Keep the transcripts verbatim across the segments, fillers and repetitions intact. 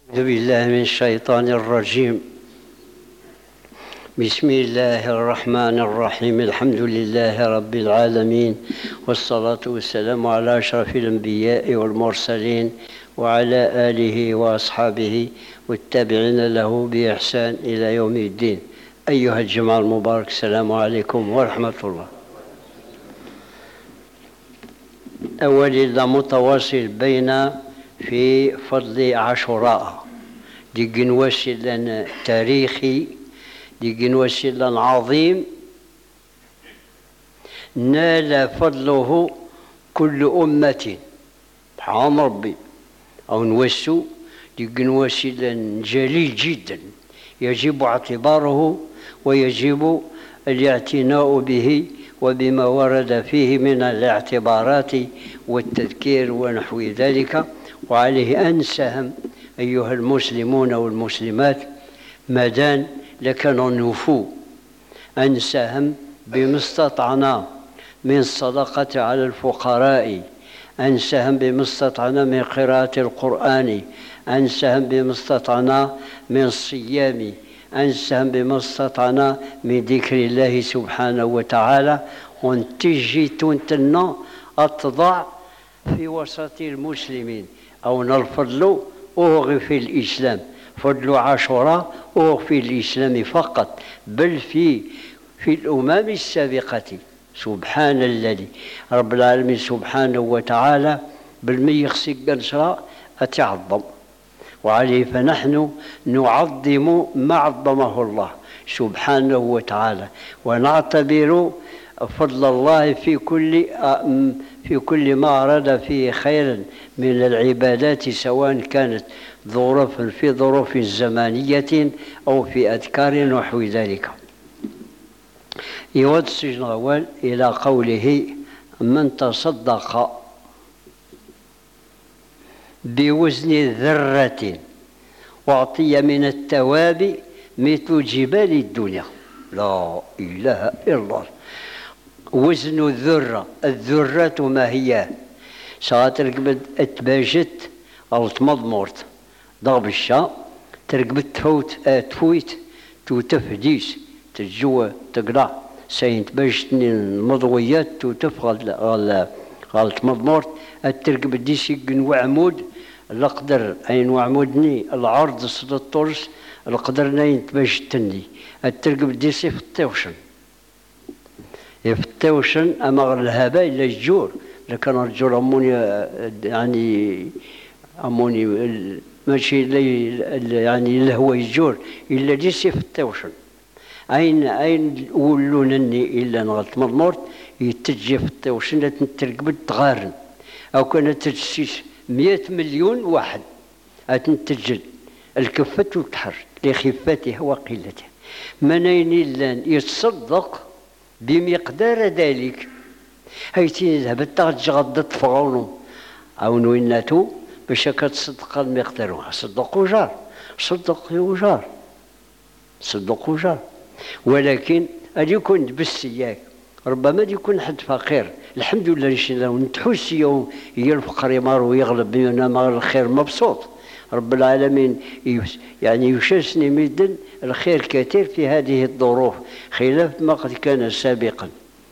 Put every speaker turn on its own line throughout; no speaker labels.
أعوذ بالله من الشيطان الرجيم. بسم الله الرحمن الرحيم. الحمد لله رب العالمين، والصلاة والسلام على أشرف الأنبياء والمرسلين وعلى آله وأصحابه والتابعين له بإحسان إلى يوم الدين. أيها الجماعة المبارك، السلام عليكم ورحمة الله. أولي متواصل بين في فضل عاشوراء، دي جنواسل تاريخي، دي جنواسل عظيم نال فضله كل أمة حام ربي أو نوسو، دي جنواسل جليل جدا يجب اعتباره ويجب الاعتناء به وبما ورد فيه من الاعتبارات والتذكير ونحو ذلك. وعليه أن نساهم أيها المسلمون والمسلمات مادام لكن نوفو، أن نساهم بما استطعنا من الصدقة على الفقراء، أن نساهم بما استطعنا من قراءة القرآن، أن نساهم بما استطعنا من الصيام، أن نساهم بما استطعنا من ذكر الله سبحانه وتعالى، ونتجي تونتنا أتضع في وسط المسلمين أو الفضل أوغ في الإسلام، فضل عاشوراء أوغ في الإسلام فقط، بل في في الأمم السابقة. سبحان الذي رب العالمين سبحانه وتعالى بالميخسق قنصراء أتعظم، وعليه فنحن نعظم ما عظمه الله سبحانه وتعالى، ونعتبر فضل الله في كل في كل ما أراد فيه خيرا من العبادات، سواء كانت ظروف في ظروف زمانية أو في أذكار نحو ذلك. يود السجن الأول إلى قوله: من تصدق بوزن ذرة أعطي من الثواب مثل جبال الدنيا. لا إله إلا الله. وزن الذرة، الذرة ما هي؟ ساتركب اتباجت أو تمضمورت ضرب الشاء، تركب تفوت تفويت توتفديس تجوا تقرع سين تباجتني المضويات توتف غال غال تمضمورت، التركب ديسي وعمود القدر أين وعمودني العرض صد الطرس القدر نين تباجتني، التركب ديسي في الطوشن في الطوشن أما الهباء إلا الجور، لكن الجور أموني يعني أموني ماشي يعني اللي هو الجور إلا ديسي في الطوشن. أين أين ولونني إلا نغلط مضمورت يتجي في الطوشن تنترقب تغارن، أو كانت تجسيس مئة مليون واحد أتنتجد الكفة والتحر لخفتها وقلتها، منين إلا يتصدق بمقدار ذلك. هيتي ذهبت تغدت فغونو أو نويناتو باش كتصدق المقدار، صدقوا جار صدقوا جار صدقوا جار، ولكن اللي يكون بالسياك ربما يكون حد فقير، الحمد لله نشينا ونتحوس يوم هي الفقر يمر ويغلب بينا مع الخير مبسوط. رب العالمين يعني يشاسني مدن الخير كثير في هذه الظروف خلاف ما قد كان سابقا.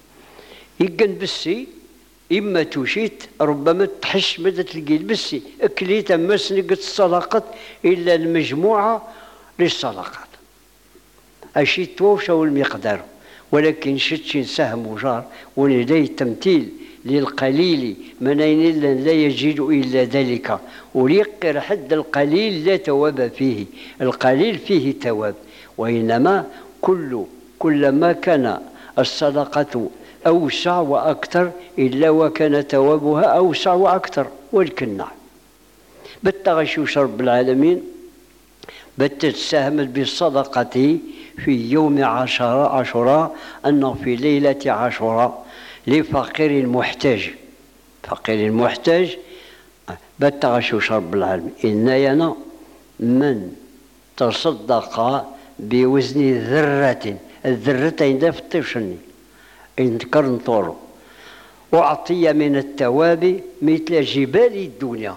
يقن بالسي إما توشيت ربما تحش مدى تلقي البسي أكليت أما سنقت الصلاقات إلا المجموعة للصلاقات أشي توفش والمقدار، ولكن شتشي سهم وجار ولدي تمثيل للقليل منين لا يجد إلا ذلك، وليقر حد القليل لا تواب فيه، القليل فيه تواب، وإنما كل كلما كان الصدقة أوسع وأكثر إلا وكان توابها أوسع وأكثر. والكنا بالتغشوش رب العالمين بتتساهم بالصدقة في يوم عشرة عشرة أنه في ليلة عشرة لفقير محتاج، فقير محتاج بالتغشوش رب العالمين إن ينا من تصدق بوزن ذرة، الذرتين ده في الطفشني انذكر نطورو، أعطي من الثواب مثل جبال الدنيا.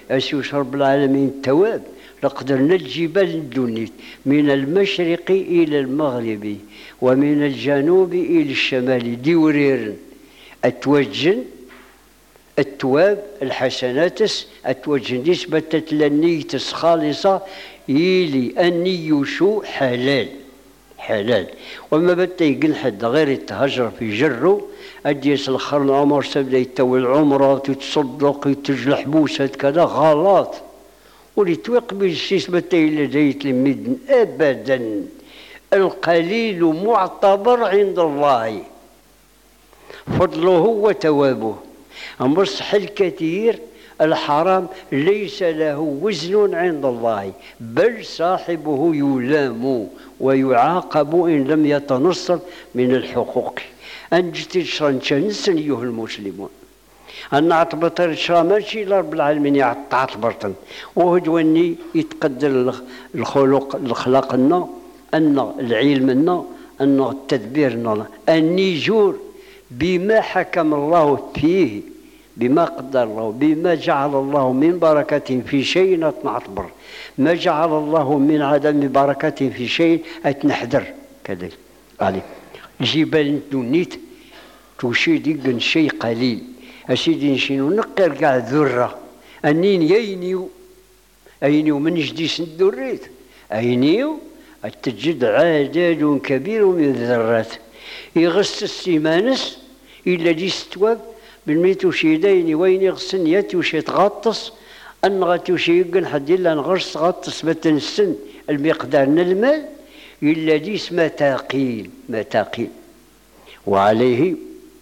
أسيوش رب العالمين التواب لقدرنا الجبال الدنيت من المشرق إلى المغرب ومن الجنوب إلى الشمال ديورير أتوجن التواب الحسنات أتوجن نسبة للنية خالصة إلي النية شو حلال حلال. وما بدا يقل حد غير يتهجر في جره أديس الخر العمر سبدا يتوي العمرة تتصدق يتجلح بوسات كذا غلط ولي توقبل الشيس بدا إلا جايت لميدن أبدا. القليل معتبر عند الله فضله وتوابه. أما الصح الكثير الحرام ليس له وزن عند الله بل صاحبه يلام ويعاقب إن لم يتنصل من الحقوق. أنجتي شرنشان أيها المسلمون أن عطبطر شرا ماشي لرب العالمين يعطبطن وهدواني يتقدر الخلق الخلاق لنا أن العلم لنا أن التدبير لنا أن يجور بما حكم الله فيه بما قدر الله بما جعل الله من بركة في شيء نعتبر ما جعل الله من عدم بركة في شيء أتنحذر كذلك. علي جبال دونيت توشيد يقن شيء قليل أسيدي نشينو نقر كاع ذرة أنين يينيو أينيو من جديس الدريت أينيو التجد عدد كبير من الذرات يغس السيمانس إلا دي ستواب بالميتو شيدين وين يغسن ياتو شي تغطس أن غاتو شي يقن حد إلا نغرس غطس بتنسن المقدار من المال إلا ديس متاقيل متاقيل. وعليه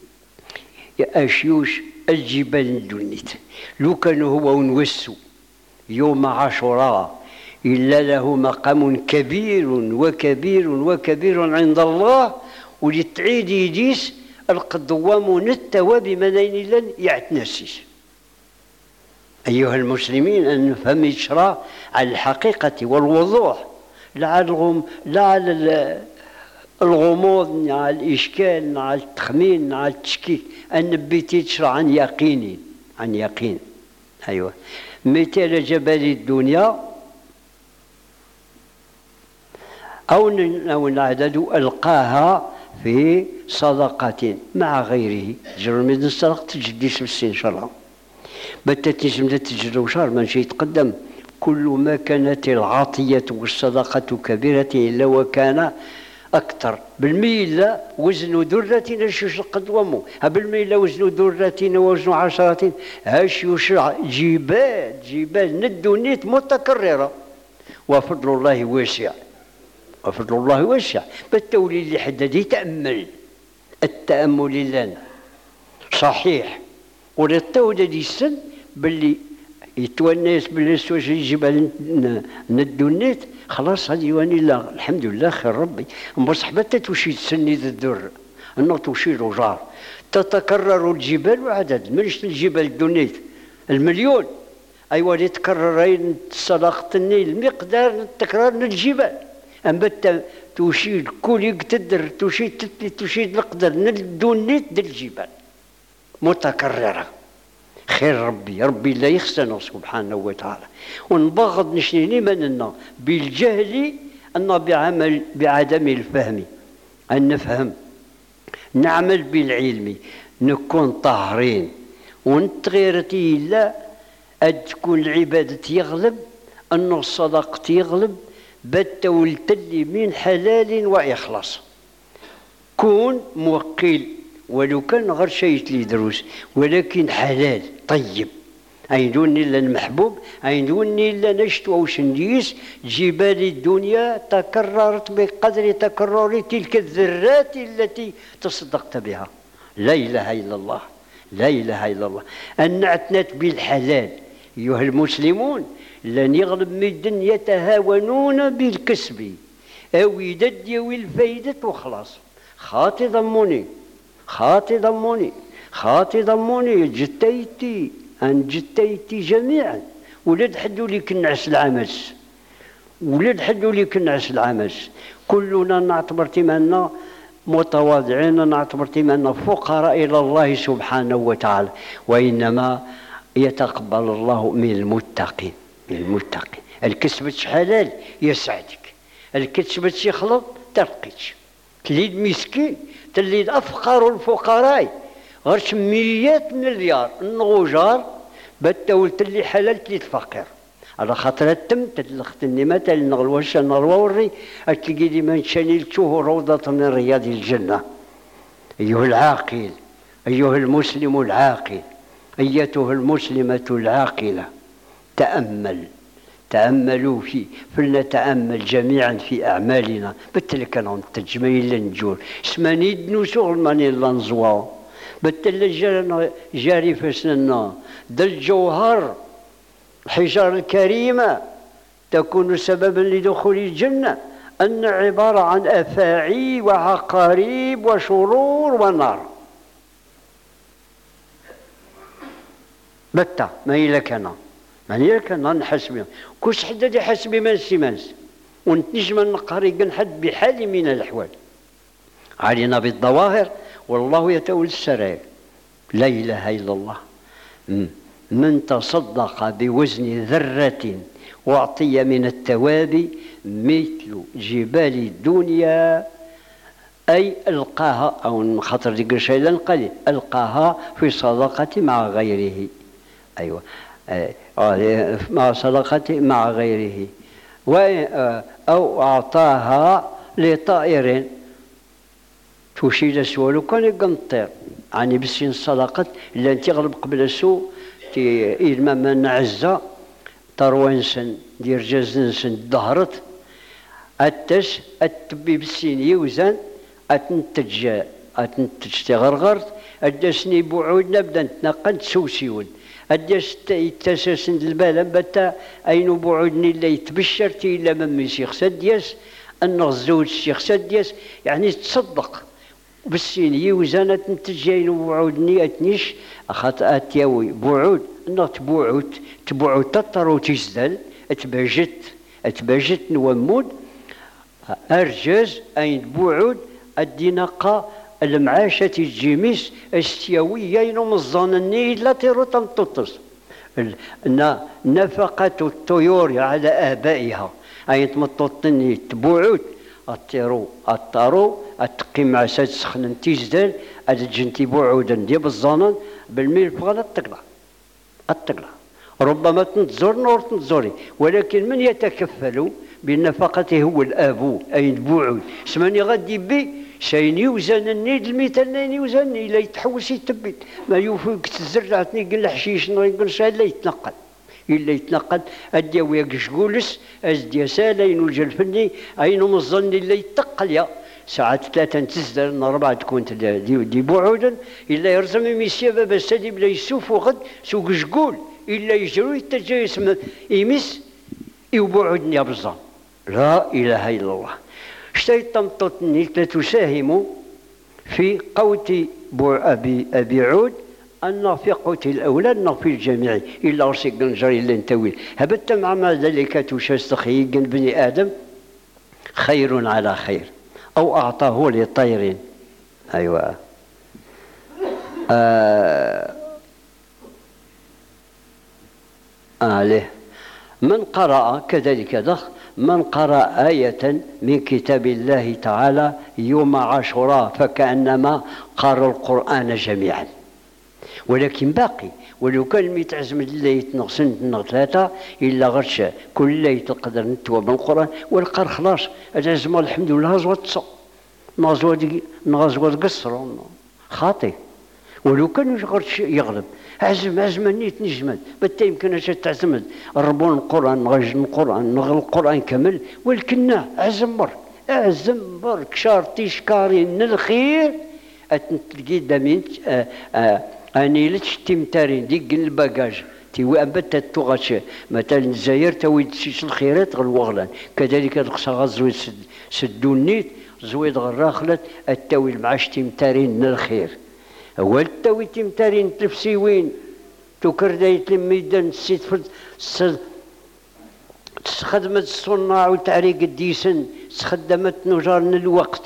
أشيوش الجبال الدنيت لو كان هو ونوسو يوم عاشوراء إلا له مقام كبير وكبير وكبير عند الله ولتعيد يديس القدوام نتوى بمنين لن يعتنسيس. أيها المسلمين أن نفهم الشرع على الحقيقة والوضوح لا على لا على الغموض على الإشكال على التخمين على التشكيك أن بيتي تشرع عن يقين عن يقين. أيوة مثال جبل الدنيا أو نعدد ألقاها في صدقة مع غيره جر من الصدقة تجدي سلسين شرع بتت نجم تجد وشار من شيء يتقدم كل ما كانت العطية والصدقة كبيرة إلا وكان أكثر بالميلة وزن ذرة نشوش قدومه بالميلة وزن ذرة ووزن عشرة هاش يشرع جبال جبال ندونيت متكررة وفضل الله واسع وفضل الله واسع. بالتولي اللي حدد يتأمل التأمل لنا صحيح وللتولي دي السن باللي يتونس باللي سوش الجبال ندونيت خلاص هذه يواني لا الحمد لله خير ربي. مصحبة توشي تسني ذا الذر أنه توشي رجار تتكرر الجبال وعدد منش الجبال الدونيت المليون أيوة يتكررين صدقة النيل مقدار التكرار من الجبال أما توشيد كل يقتدر توشيد توشيد القدر ندونيت ديال الجبال متكررة خير ربي ربي لا يخسنا سبحانه وتعالى. ونبغض نشنيني مننا بالجهل أن بعمل بعدم الفهم أن نفهم نعمل بالعلم نكون طاهرين ونتغيرتي لا أن تكون العبادة يغلب أن الصدقة يغلب بالتولتلي من حلال وإخلاص كون موكل ولو كان غير شيء لي دروس ولكن حلال طيب عيدوني إلا المحبوب عيدوني إلا نشت أو شنديس جبال الدنيا تكررت بقدر تكرر تلك الذرات التي تصدقت بها. لا إله إلا الله لا إله إلا الله. أن اعتنت بالحلال أيها المسلمون لن يغلب مدن يتهاونون بالكسب أو يدديو الفايدة وخلاص. خاطي ضموني خاطي ضموني خاطي ضموني جتيتي أن جتيتي جميعا ولد حدو لي كنعس العمس ولد حدو لي كنعس العمس كلنا نعتبر تمنا متواضعين نعتبر تمنا فقراء إلى الله سبحانه وتعالى. وإنما يتقبل الله من المتقين. من المتقين الكسبت حلال يسعدك، الكسبت يخلط ترقيتش، تليد مسكين تليد أفقر الفقراء غير ميات مليار النغوجار بتقول تلي حلال تلي فقير على خاطر تم تتلختني مثلا نغلوش نرووري تلقي لي من شنيلته روضة من رياض الجنة. أيها العاقل، أيها المسلم العاقل، أيتها المسلمة العاقلة، تأمل تأملوا في فلنتأمل جميعا في أعمالنا بتلك كانوا التجميل لنجور اسماني دنو شغل ماني لنزوا بتل جاري فسننا ذا الجوهر الحجار الكريمة تكون سببا لدخول الجنة، أن عبارة عن أفاعي وعقاريب وشرور ونار بتا ما يلك أنا ما يلك أنا نحسب كوش حدا دي حسبي من سيمانس ونتنجم نقاري حد بحال من الأحوال علينا بالظواهر والله يتولى السرائر. لا إله إلا الله. من تصدق بوزن ذرة وأعطي من الثواب مثل جبال الدنيا أي ألقاها أو خاطر ذكر شيئا قليل ألقاها في صدقة مع غيره. أيوة مع صدقة مع غيره أو أعطاها لطائر توشيل سوالو كان يقنطير يعني بسين صدقة اللي انت غلب قبل السوء إلما من عزة تروانسن دير جازنسن ظهرت أتش أتبي بسين يوزن أتنتج أتنتج تغرغرت أدسني بعود نبدا نتنقل تسوسيون أدس يتساسن البال بتا أين بعودني اللي يتبشر تي إلا من ميسيخ سديس أن الزوج الشيخ سديس يعني تصدق بالسين يوزن تنتجين وعودني أتنيش أخات أتياوي بعود نط بعود تبعود تطر تزدل أتباجت أتباجت نومود أرجز أين بعود الدنقة المعاشة الجيميس استيويين مزانني لا تيرو تنططس نفقة الطيور على آبائها أي تمططني تبعود الطيرو الطارو أتقي مع ساد سخن تيزدال أدجنتي بعودا دي بالظنن بالميل فغلا التقلع التقلع ربما تنتظر نور تنتظري ولكن من يتكفل بالنفقة هو الأب أي بعود سماني غادي بي شاين يوزن النيد المثال لين يوزن إلا يتحوس يتبت ما يوفق تزرعتني قل الحشيش نقول شاي لا يتنقل إلا يتنقل أدي ويقش قولس أزدي سالين والجلفني أين مظن إلا يتقل يا ساعات ثلاثة تزدر أربعة تكون دي, دي بعودا إلا يرزم ميسيا بابا سادي بلا يسوف وغد سوق شقول إلا يجروا يتجايس يمس يبعدني بالظن. لا إله إلا الله. شتيت تمططني تساهم في قوت أبي أبي عود أن في قوت الأولاد في الجميع إلا رسيق نجري إلا نتويل هبت مع ما ذلك تشاستخيق بني آدم خير على خير أو أعطاه لطير. أيوة آه آله من قرأ كذلك دخ من قرأ آية من كتاب الله تعالى يوم عاشوراء فكأنما قرأ القرآن جميعا. ولكن باقي ولو كان ميتعزم اللي يتنغسن تنغ ثلاثة إلا غرش كل ليلة تقدر نتوى بالقرآن والقر خلاص العزم الحمد لله غزوة تصو نغزوة قصر خاطئ ولو كان غرش يغلب عزم عزم نيت نجمد بتا يمكن تعتمد الربون القرآن نغج القرآن نغل القرآن كامل ولكن عزم بر عزم بر كشار تيشكارين الخير أتنتلقي دامين آه آه أني لتش تمتارين ديك الباجاج تيوي أبدا تغش مثلا الجزائر تويد شيش الخيرات غلوغلان كذلك القصا غزوي سدو النيت زويد غراخلت التوي المعاش تمتارين الخير أول التوي تمتارين تفسيوين تكردايت لميدان السيد فرد تخدمت الصناع وتعريق الديسن تخدمت نجار الوقت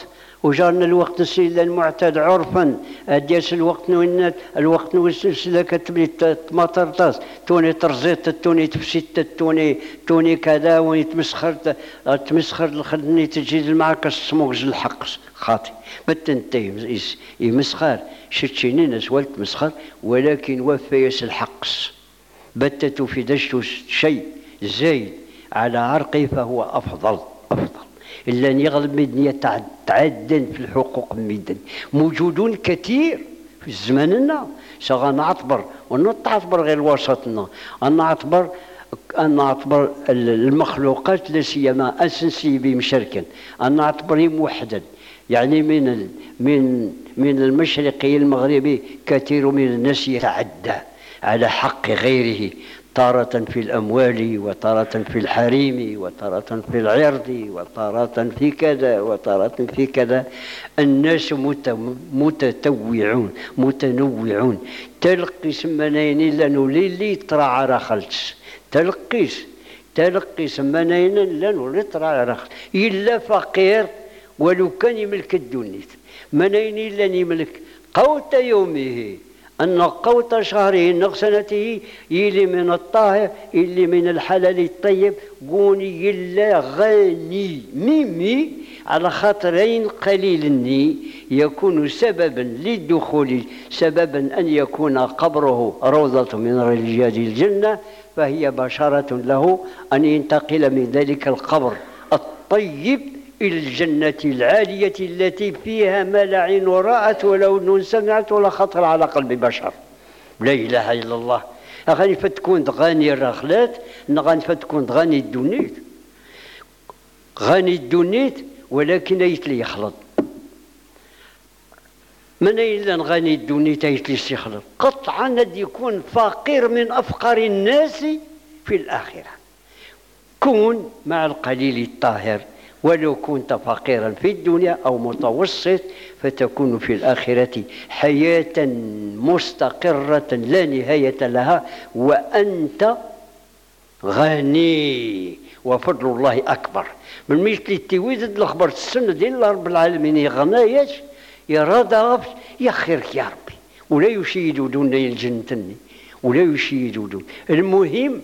وجارنا الوقت السيلة المعتاد عرفا أديس الوقت نوينات الوقت نو السلسلة كتبلي تمطرطاس توني ترزيت توني تفسيت توني توني كذا وني تمسخر تمسخر الخدني تجي معك السموغز الحق خاطي بتنتهي يمسخر شتشيني نسوال تمسخر ولكن وفيس الحقس بتت في دشت شيء زايد على عرقي فهو أفضل أفضل إلا أن يغلب مدنية تعدن في الحقوق مدن موجودون كثير في زماننا سواء نعتبر ونعتبر غير وسطنا أن نعتبر أن نعتبر المخلوقات لا سيما أساسي بمشاركا أن نعتبرهم وحدا يعني من من من المشرقي المغربي كثير من الناس يتعدى على حق غيره تارة في الأموال وتارة في الحريم وتارة في العرض وتارة في كذا وتارة في كذا. الناس متتوعون متنوعون تلقي سمنين لانو لي ترى على خلص تلقيس تلقي سمنين لانو لي ترى على خلص إلا فقير ولو كان يملك الدنيا منين لن يملك قوت يومه أن قوت شهره نقسنته يلي من الطاهر اللي من الحلال الطيب قوني يلا غني ميمي على خاطرين قليل يكون سببا للدخول سببا أن يكون قبره روضة من رياض الجنة فهي بشارة له أن ينتقل من ذلك القبر الطيب إلى الجنة العالية التي فيها ما لا عين رأت ولا أذن سمعت ولا خطر على قلب بشر. لا إله إلا الله. أغاني فتكون غاني الرخلات نغاني فتكون غاني الدنيت غاني الدنيت ولكن يتلي يخلط من إلا غاني الدنيت يتلي يخلط قطعا أن يكون فقير من أفقر الناس في الآخرة. كون مع القليل الطاهر ولو كنت فقيرا في الدنيا أو متوسط فتكون في الآخرة حياة مستقرة لا نهاية لها وأنت غني وفضل الله أكبر. من مثل التويد الأخبار السنة ديال رب العالمين يغنايش يراد يخيرك يا ربي ولا يشيدوا دون الجنة ولا يشيدوا دون. المهم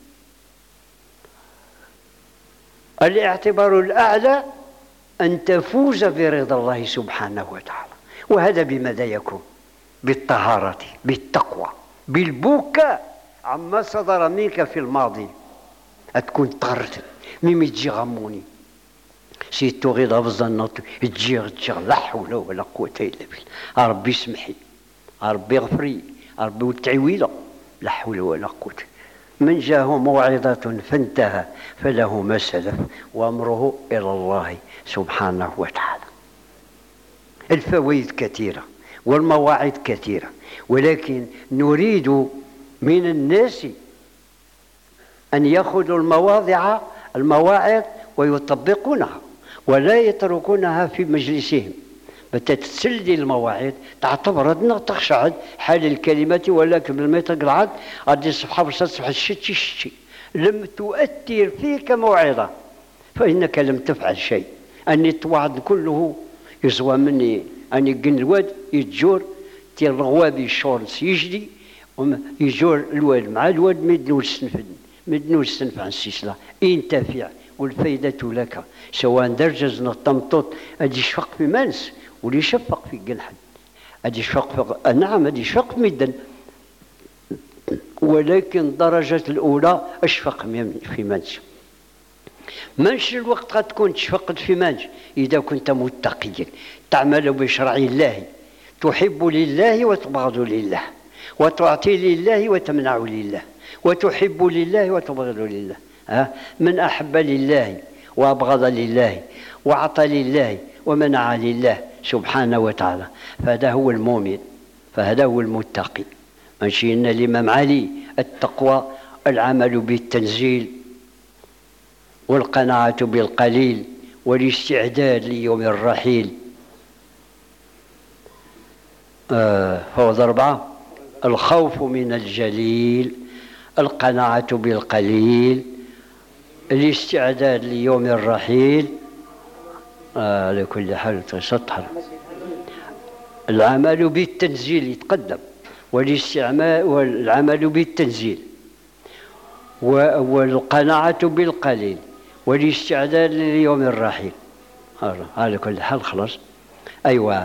الاعتبار الأعلى أن تفوز برضا الله سبحانه وتعالى. وهذا بماذا يكون؟ بالطهارة بالتقوى بالبكاء عما صدر منك في الماضي. أتكون طهرت ميمي تجي غموني سيتو غير بزنط تجي تجي لا حول ولا قوة إلا بالله. ربي اسمحي ربي اغفري ربي وتعويله لا حول ولا قوة. من جاءه موعظة فانتهى فله ما سلف وأمره إلى الله سبحانه وتعالى. الفوائد كثيرة والمواعظ كثيرة ولكن نريد من الناس أن يأخذوا المواضع المواعظ ويطبقونها ولا يتركونها في مجلسهم. بتتسلدي المواعيد تعتبر أنها تخشعد حال الكلمات ولكن لما تقلعد غادي الصفحة بصفحة صفحة الشتي الشتي لم تؤثر فيك موعظة فإنك لم تفعل شيء. أن التوعد كله يزوى مني أن يقن الواد يتجور تير الغوابي الشورنس يجدي يجور الواد مع الواد مدنو السنفد مدنو السنف عن السلسلة ينتفع والفائدة لك سواء درجز نطمطط أدي شفق في مانس ولي يشفق في جنحد أدي شفق في نعم أدي شفق مدن ولكن الدرجة الأولى أشفق في مانس. مانش الوقت قد تكون تشفقت في مانش إذا كنت متقيا تعمل بشرع الله تحب لله وتبغض لله وتعطي لله وتمنع لله وتحب لله وتبغض لله. ها من أحب لله وأبغض لله وأعطى لله ومنع لله سبحانه وتعالى فهذا هو المؤمن فهذا هو المتقي. ماشي إن الإمام علي التقوى العمل بالتنزيل والقناعة بالقليل والاستعداد ليوم الرحيل. آه فوض أربعة الخوف من الجليل القناعة بالقليل الاستعداد ليوم الرحيل آه على كل حال تسطر. العمل بالتنزيل يتقدم، والاستعمال والعمل بالتنزيل، والقناعة بالقليل، والاستعداد لليوم الرحيل. على كل حال خلاص. أيوة.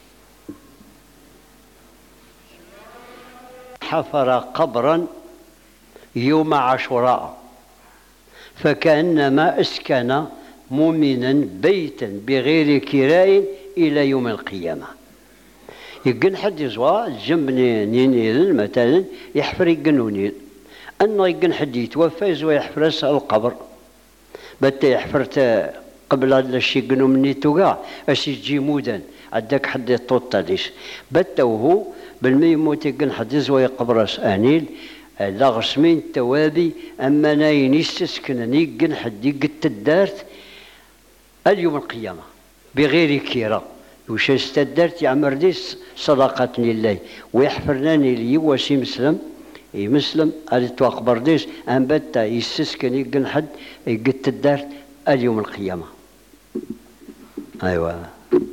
حفر قبرا يوم عاشوراء فكأنما أسكن مؤمنا بيتا بغير كراء إلى يوم القيامة. يقن حد يزوى الجنب نينيل مثلا يحفر يقنونيل، أنه يقن حد يتوفى يزوى يحفر القبر بتا يحفرت قبل هذا الشيء قنو مني توقع أشي تجي مودا عندك حد يطوط تاديش بتا وهو بالمي يموت يقن حد يزوى يقبر أنيل لا غسمين توابي أما ناين يستسكنني يقن حد يقت الدارت اليوم القيامة بغير كيرا وش استدرت يعمر ديس صدقة لله ويحفرناني لي وشي مسلم يمسلم هذا توقبر ديس أن بتا يستسكن يقن حد يقت الدارت اليوم القيامة. أيوة.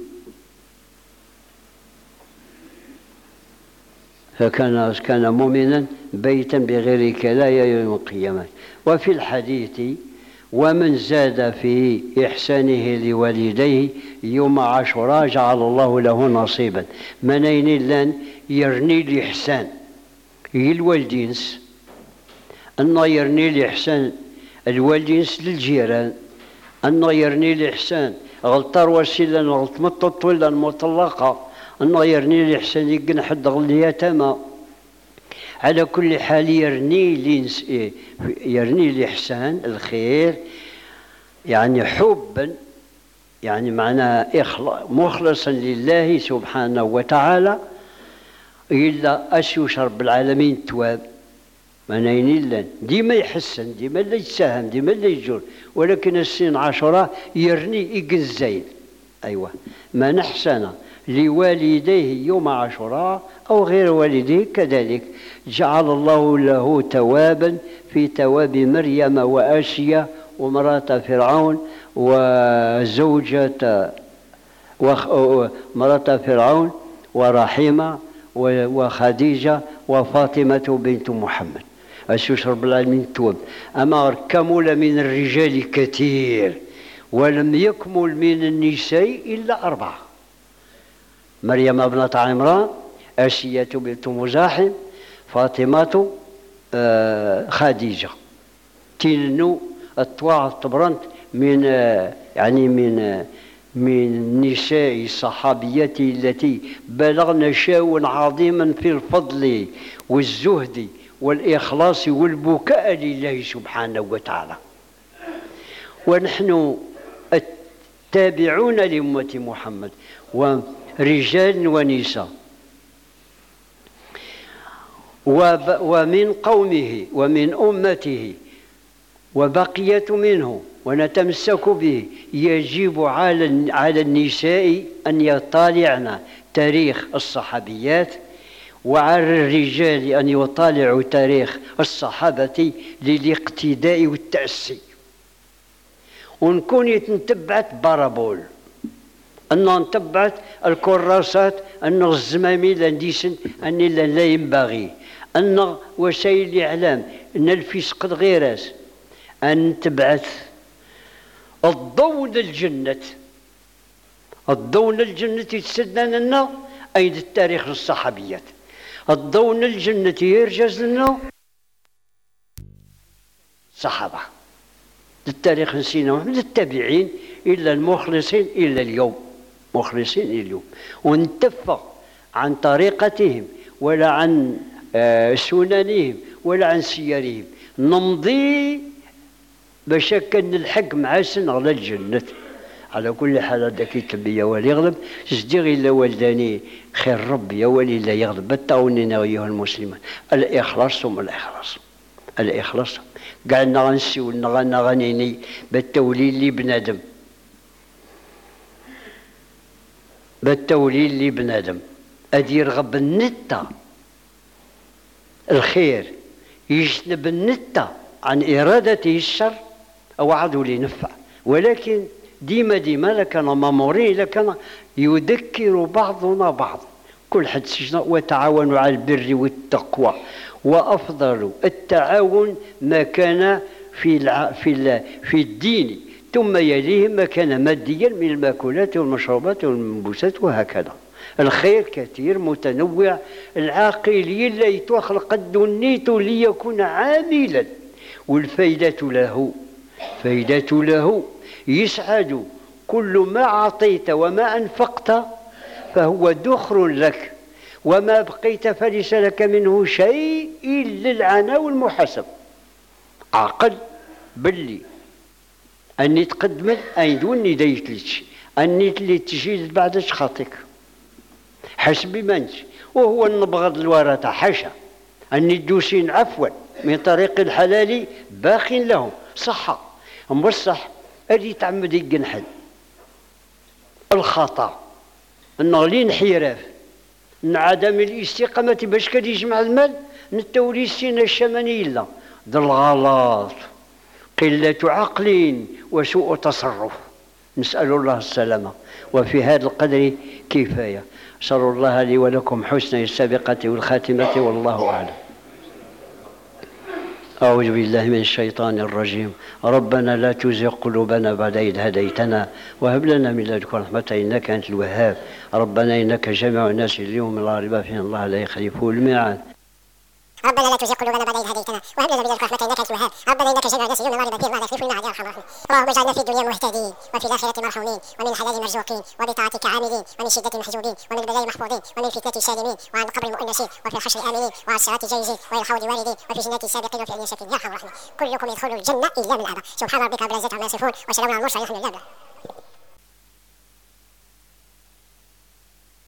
فكان كان مؤمنا بيتا بغير كلايا يوم القيامة. وفي الحديث ومن زاد في إحسانه لوالديه يوم عاشوراء جعل الله له نصيبا. منين لان يرني الإحسان الوالدينس أنه يرني الإحسان الوالدينس للجيران، أنه يرني الإحسان غلطار وسيلا غلط مطط ولا مطلقة، أنه يرني الإحسان يقن حد اليتامى. على كل حال يرني لينس يرني الإحسان الخير يعني حبا، يعني معناه مخلصا لله سبحانه وتعالى إلا أشوش رب العالمين تواب منين إلا ديما يحسن ديما اللي يتساهم ديما اللي يجور، ولكن السين عاشوراء يرني إيقن الزين. أيوة. ما نحسن لوالديه يوم عاشوراء أو غير والديه كذلك جعل الله له توابا في تواب مريم وآسيا ومرات فرعون وزوجة ومرات فرعون ورحيمة وخديجة وفاطمة بنت محمد. أشوش رب العالمين تواب. أما كمل من الرجال كثير ولم يكمل من النساء إلا أربعة: مريم ابنة عمران، آسية بنت مزاحم، فاطمة، آه خديجة. تنو الطواع الطبرنت من آه يعني من آه من النساء الصحابيات التي بلغن شاوا عظيما في الفضل والزهد والإخلاص والبكاء لله سبحانه وتعالى. ونحن التابعون لأمة محمد ورجال ونساء ومن قومه ومن أمته وبقية منه ونتمسك به، يجب على على النساء أن يطالعن تاريخ الصحابيات، وعلى الرجال أن يطالعوا تاريخ الصحابة للاقتداء والتأسي. ونكون يتنتبعت بارابول، أنه نتبعت الكراسات، أن الزمامي لانديسن أن لا ينبغي، أن وسائل الإعلام أن الفسق غيراس، أن تبعث الضوء للجنة. الضوء للجنة يتسدنا لنا أين التاريخ الصحابيات، الضوء للجنة يرجز لنا صحابة التاريخ نسينا التابعين إلا المخلصين إلا اليوم، مخلصين إلى اليوم، ونتفق عن طريقتهم ولا عن سننهم ولا عن سيرهم، نمضي باش كان الحق معاسن على الجنة. على كل حال هذاك يتلب يا ولي يغلب صديق إلا والداني خير ربي يا ولي لا يغلب. بتاوننا أيها المسلمون الإخلاص ثم الإخلاص الإخلاص. قعدنا غنسي ولنا غنيني بالتوليل لي بنادم، بالتوليل لي بنادم أدي يرغب النتة الخير، يجتنب النتة عن إرادته الشر أو عدو لنفع. ولكن ديما ديما لكان مامورين لكان يذكر بعضنا بعض كل حد سجن وتعاونوا على البر والتقوى، وأفضل التعاون ما كان في الع... في ال... في الدين، ثم يليه ما كان ماديا من المأكولات والمشروبات والملبوسات وهكذا. الخير كثير متنوع. العاقل لا يتخلق الدنيت ليكون عاملا، والفائدة له فائدة له يسعد كل ما أعطيت وما أنفقت فهو دخر لك، وما بقيت فليس لك منه شيء إلا العناء والمحاسب. عقل باللي أني تقدم أي دوني دايتلتش أني اللي تجي بعد خاطيك حسب ما انت، وهو النبغض الورثة حاشا أني دوسين عفوا من طريق الحلال باق لهم صحة مبصح اللي تعمد يقنحل الخطأ النغلي انحراف عدم الاستقامة باش كان يجمع المال نتولي السنة الشمانية لا ذا الغلط قلة عقل وسوء تصرف. نسأل الله السلامة، وفي هذا القدر كفاية. أسأل الله لي ولكم حسن السابقة والخاتمة، والله أعلم. أعوذ بالله من الشيطان الرجيم. ربنا لا تزغ قلوبنا بعد إذ هديتنا وهب لنا من لدنك رحمة إنك أنت الوهاب. ربنا إنك جامع الناس اليوم لا ريب فيه الله لا يخلف الميعاد.
ربنا لا تزغ قلوبنا بعد إذ هديتنا وهب لنا من لدنك رحمة إنك أنت الوهاب. ربنا إنك جامع الناس اليوم لا ريب فيه الله لا يخلف الميعاد يا أرحم الراحمين. اللهم اجعلنا في الدنيا مهتدين وفي الآخرة مرحومين ومن الحلال مرزوقين وبطاعتك عاملين ومن شدة محجوبين ومن البلاء محفوظين ومن الفتنة سالمين وعن القبر مؤنسين وفي الحشر آمنين وعن الصراط جايزين وإلى الحوض واردين وفي جنات سابقين وفي عليين شاكرين يا أرحم الراحمين. كلكم يدخل الجنة إلا من أبى. سبحان ربك رب العزة عما يصفون وسلام على المرسلين والحمد لله.